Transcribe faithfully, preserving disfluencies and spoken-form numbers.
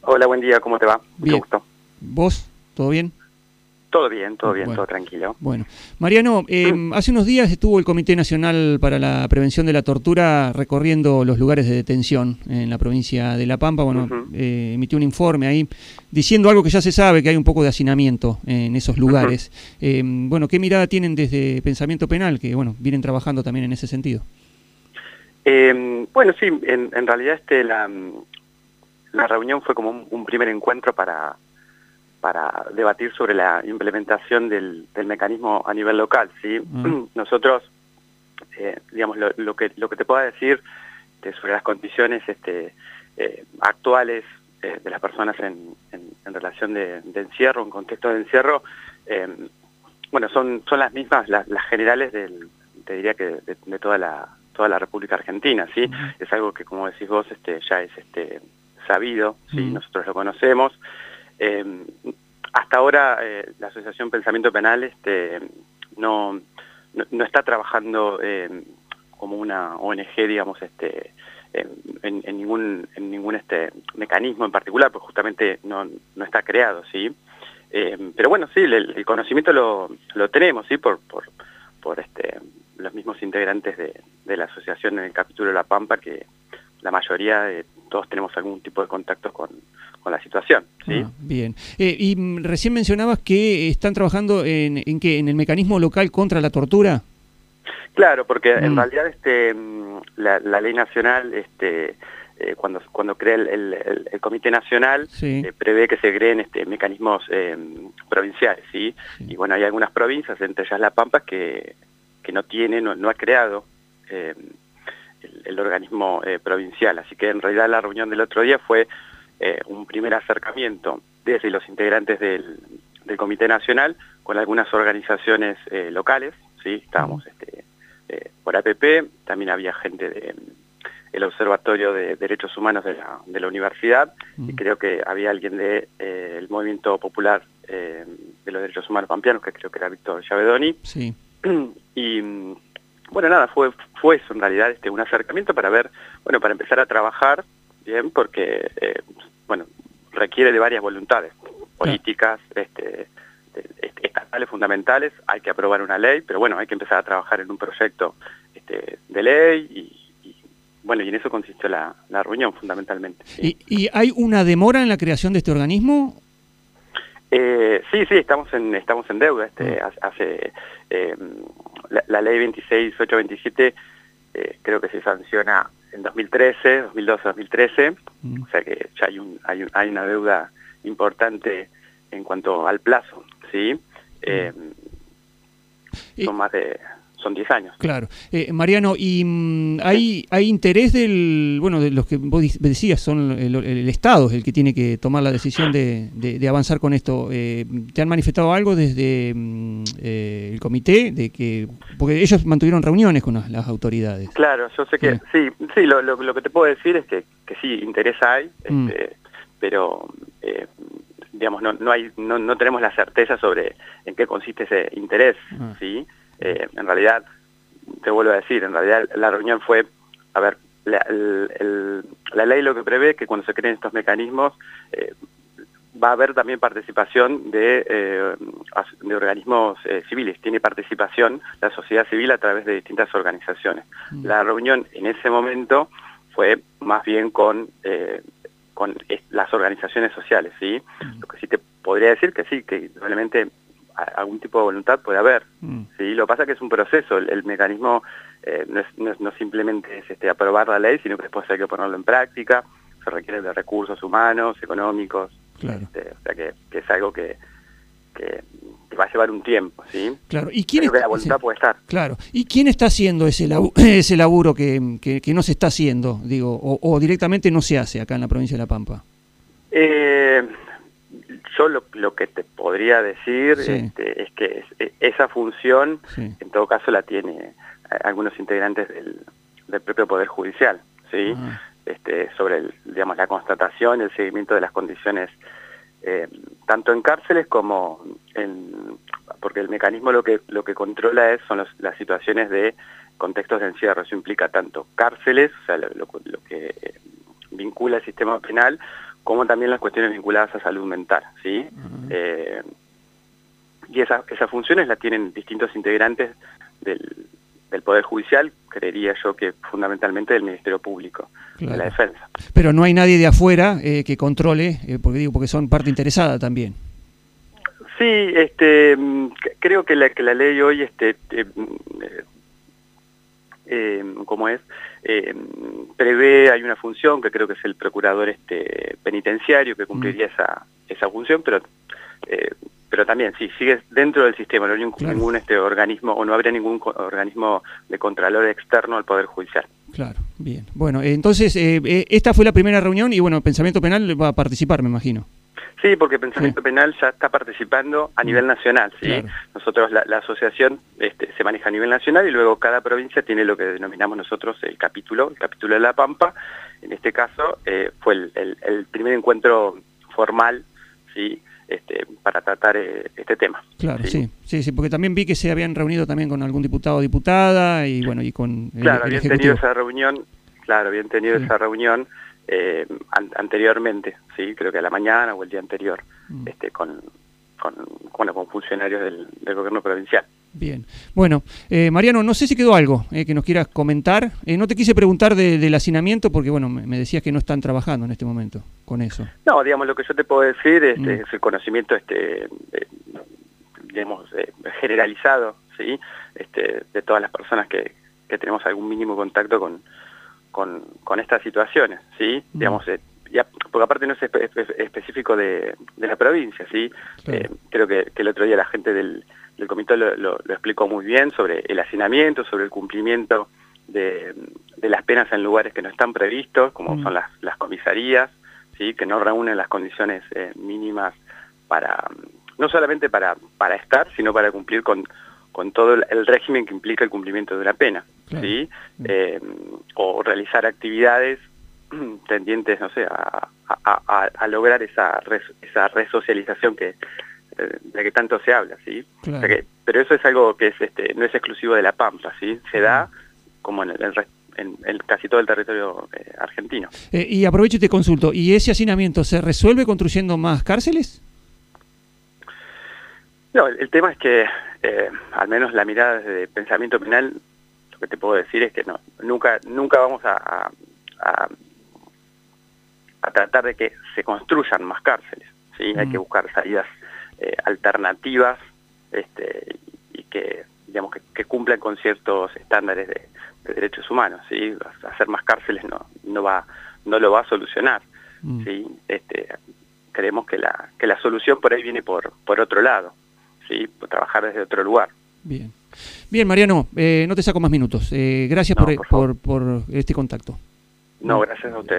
Hola, buen día, ¿cómo te va? Bien. Mucho gusto. ¿Vos? ¿Todo bien? Todo bien, todo bien, Bueno. todo tranquilo. Bueno. Mariano, eh, mm. hace unos días estuvo el Comité Nacional para la Prevención de la Tortura recorriendo los lugares de detención en la provincia de La Pampa. Bueno, uh-huh. eh, emitió un informe ahí diciendo algo que ya se sabe, que hay un poco de hacinamiento en esos lugares. Uh-huh. eh, bueno, ¿qué mirada tienen desde Pensamiento Penal, que bueno vienen trabajando también en ese sentido? Eh, bueno, sí, en, en realidad este la, la reunión fue como un, un primer encuentro para... para debatir sobre la implementación del, del mecanismo a nivel local, ¿sí? Mm. Nosotros, eh, digamos, lo, lo, que, lo que te puedo decir de, sobre las condiciones este, eh, actuales eh, de las personas en, en, en relación de, de encierro, en contexto de encierro, eh, bueno, son, son las mismas, las, las generales del, te diría que de, de toda la toda la República Argentina, ¿sí? Mm. Es algo que, como decís vos, este, ya es este, sabido, ¿sí? Mm. Nosotros lo conocemos. Eh, hasta ahora eh, la Asociación Pensamiento Penal este, no, no, no está trabajando eh, como una O N G, digamos, este, en, en ningún, en ningún este, mecanismo en particular, pues justamente no, no está creado, ¿sí? Eh, pero bueno, sí, el, el conocimiento lo, lo tenemos, ¿sí? Por, por, por este, los mismos integrantes de, de la asociación en el capítulo de La Pampa, que la mayoría de todos tenemos algún tipo de contacto con, con la situación, ¿sí? Ah, bien. Eh, y recién mencionabas que están trabajando en, en qué, en el mecanismo local contra la tortura. Claro, porque mm. en realidad este la, la ley nacional este eh, cuando cuando crea el, el, el Comité Nacional sí. eh, prevé que se creen este mecanismos eh, provinciales, ¿sí? Sí. Y bueno, hay algunas provincias, entre ellas La Pampa, que que no tiene, no, no ha creado eh, el, el organismo eh, provincial, así que en realidad la reunión del otro día fue eh, un primer acercamiento desde los integrantes del, del Comité Nacional con algunas organizaciones eh, locales, ¿sí? Estábamos uh-huh. este, eh, por A P P, también había gente del de, Observatorio de Derechos Humanos de la, de la universidad, uh-huh. y creo que había alguien del de, eh, Movimiento Popular eh, de los Derechos Humanos Pampeanos, que creo que era Víctor Llavedoni. Sí. Y bueno, nada, fue fue eso en realidad, este un acercamiento para ver, bueno, para empezar a trabajar, bien, porque, eh, bueno, requiere de varias voluntades políticas, ah. este, estatales fundamentales, hay que aprobar una ley, pero bueno, hay que empezar a trabajar en un proyecto este, de ley y, y, bueno, y en eso consistió la, la reunión fundamentalmente. ¿Sí? ¿Y, ¿Y hay una demora en la creación de este organismo? Eh, sí, sí, estamos en estamos en deuda. Este, uh-huh. Hace eh, la, la ley veintiséis mil ochocientos veintisiete eh, creo que se sanciona en dos mil trece, dos mil doce, dos mil trece, uh-huh. O sea que ya hay un hay un, hay una deuda importante en cuanto al plazo, ¿sí? Uh-huh. Eh, y... Son más de son diez años. Claro. Eh, Mariano, ¿y mm, hay, hay interés del, bueno, de los que vos decías, son el, el Estado es el que tiene que tomar la decisión de, de, de avanzar con esto? Eh, ¿Te han manifestado algo desde mm, eh, el comité? de que Porque ellos mantuvieron reuniones con las, las autoridades. Claro, yo sé que, sí, sí, sí lo, lo, lo que te puedo decir es que, que sí, interés hay, mm. este, pero... Eh, digamos, no, no, hay, no, no tenemos la certeza sobre en qué consiste ese interés, ah. ¿sí? Eh, en realidad, te vuelvo a decir, en realidad la reunión fue, a ver, la, el, el, la ley lo que prevé es que cuando se creen estos mecanismos eh, va a haber también participación de, eh, de organismos eh, civiles, tiene participación la sociedad civil a través de distintas organizaciones. Mm. La reunión en ese momento fue más bien con... Eh, con las organizaciones sociales, ¿sí? Mm. Lo que sí te podría decir que sí, que realmente algún tipo de voluntad puede haber, mm. ¿sí? Lo que pasa es que es un proceso, el, el mecanismo eh, no, es, no, es, no simplemente es este, aprobar la ley, sino que después hay que ponerlo en práctica, se requiere de recursos humanos, económicos, claro. este, o sea que, que es algo que, que, que va a llevar un tiempo, ¿sí? Claro. ¿Y quién Creo está, que la voluntad sí, puede estar. Claro. ¿Y quién está haciendo ese laburo, ese laburo que, que, que no se está haciendo, digo, o, o directamente no se hace acá en la provincia de La Pampa? Eh, yo lo, lo que te podría decir sí. este, es que es, esa función, sí. en todo caso, la tiene algunos integrantes del, del propio Poder Judicial, ¿sí? Ah. Este, sobre el, digamos, la constatación, el seguimiento de las condiciones, eh, tanto en cárceles como en... porque el mecanismo lo que lo que controla es son los, las situaciones de contextos de encierro. Eso implica tanto cárceles, o sea, lo, lo, lo que vincula el sistema penal, como también las cuestiones vinculadas a salud mental, ¿sí? Uh-huh. eh, y esa, esas funciones las tienen distintos integrantes del, del Poder Judicial, creería yo que fundamentalmente del Ministerio Público, claro, de la Defensa. Pero no hay nadie de afuera eh, que controle, eh, porque digo, porque son parte interesada también. Sí, este, creo que la, que la ley hoy, este, eh, eh, ¿cómo es? Eh, prevé, hay una función que creo que es el procurador este, penitenciario que cumpliría mm. esa, esa función, pero eh, pero también, sí, sigue dentro del sistema, no hay ningún, claro. ningún este organismo, o no habría ningún organismo de contralor externo al Poder Judicial. Claro, bien. Bueno, entonces, eh, esta fue la primera reunión y, bueno, Pensamiento Penal va a participar, me imagino. Sí, porque Pensamiento sí. Penal ya está participando a nivel nacional, ¿sí? Claro. Nosotros, la, la asociación este, se maneja a nivel nacional y luego cada provincia tiene lo que denominamos nosotros el capítulo, el capítulo de La Pampa. En este caso eh, fue el, el, el primer encuentro formal, ¿sí?, Este, para tratar eh, este tema. Claro, ¿sí? sí, sí, sí, porque también vi que se habían reunido también con algún diputado o diputada y bueno, y con el, claro, el habían Ejecutivo. tenido esa reunión, claro, habían tenido sí. esa reunión eh, an anteriormente, sí, creo que a la mañana o el día anterior, mm. este, con, con, bueno, con funcionarios del, del gobierno provincial. Bien. Bueno, eh, Mariano, no sé si quedó algo eh, que nos quieras comentar. Eh, no te quise preguntar de, del hacinamiento porque, bueno, me, me decías que no están trabajando en este momento con eso. No, digamos, lo que yo te puedo decir este, mm. es el conocimiento, este, eh, digamos, eh, generalizado, ¿sí? Este, de todas las personas que, que tenemos algún mínimo contacto con, con, con estas situaciones, ¿sí? Mm. Digamos, eh, ya, porque aparte no es espe espe específico de, de la provincia, ¿sí? Claro. Eh, creo que, que el otro día la gente del El comité lo, lo, lo explicó muy bien sobre el hacinamiento, sobre el cumplimiento de, de las penas en lugares que no están previstos, como mm. son las, las comisarías, ¿sí?, que no reúnen las condiciones eh, mínimas para, no solamente para, para estar, sino para cumplir con, con todo el, el régimen que implica el cumplimiento de una pena, claro. ¿sí? Mm. Eh, o realizar actividades tendientes, no sé, a, a, a, a lograr esa, res, esa resocialización que de que tanto se habla, ¿sí? Claro. O sea que, pero eso es algo que es este no es exclusivo de La Pampa, ¿sí? Se da como en, el, en, en casi todo el territorio eh, argentino. Eh, y aprovecho y te consulto, ¿y ese hacinamiento se resuelve construyendo más cárceles? No, el, el tema es que, eh, al menos la mirada de Pensamiento Penal, lo que te puedo decir es que no, nunca, nunca vamos a, a, a tratar de que se construyan más cárceles, ¿sí? Mm. Hay que buscar salidas Eh, alternativas este, y que digamos que, que cumplan con ciertos estándares de, de derechos humanos, ¿sí? Hacer más cárceles no no va no lo va a solucionar, mm. ¿sí? Este, creemos que la que la solución por ahí viene por por otro lado, ¿sí? Por trabajar desde otro lugar. Bien, bien, Mariano, eh, no te saco más minutos. Eh, gracias no, por, por, por, por este contacto. No, gracias a ustedes.